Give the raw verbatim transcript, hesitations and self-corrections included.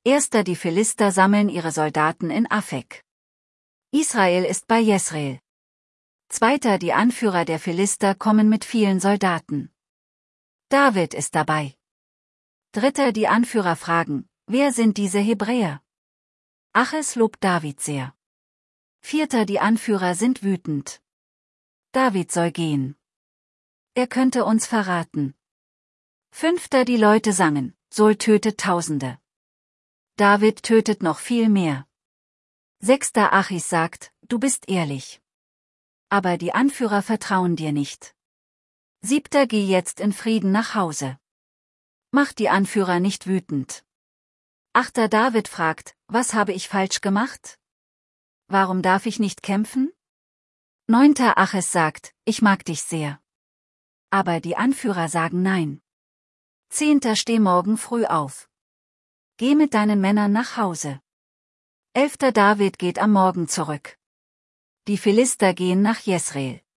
Erster Die Philister sammeln ihre Soldaten in Afek. Israel ist bei Jesreel. Zweiter Die Anführer der Philister kommen mit vielen Soldaten. David ist dabei. Dritter Die Anführer fragen, wer sind diese Hebräer? Achis lobt David sehr. Vierter Die Anführer sind wütend. David soll gehen. Er könnte uns verraten. Fünfter Die Leute sangen, Saul tötet Tausende. David tötet noch viel mehr. Sechster Achis sagt, du bist ehrlich. Aber die Anführer vertrauen dir nicht. Siebter Geh jetzt in Frieden nach Hause. Mach die Anführer nicht wütend. Achter David fragt, was habe ich falsch gemacht? Warum darf ich nicht kämpfen? Neunter Achis sagt, ich mag dich sehr. Aber die Anführer sagen nein. Zehnter Steh morgen früh auf. Geh mit deinen Männern nach Hause. Elfter David geht am Morgen zurück. Die Philister gehen nach Jesreel.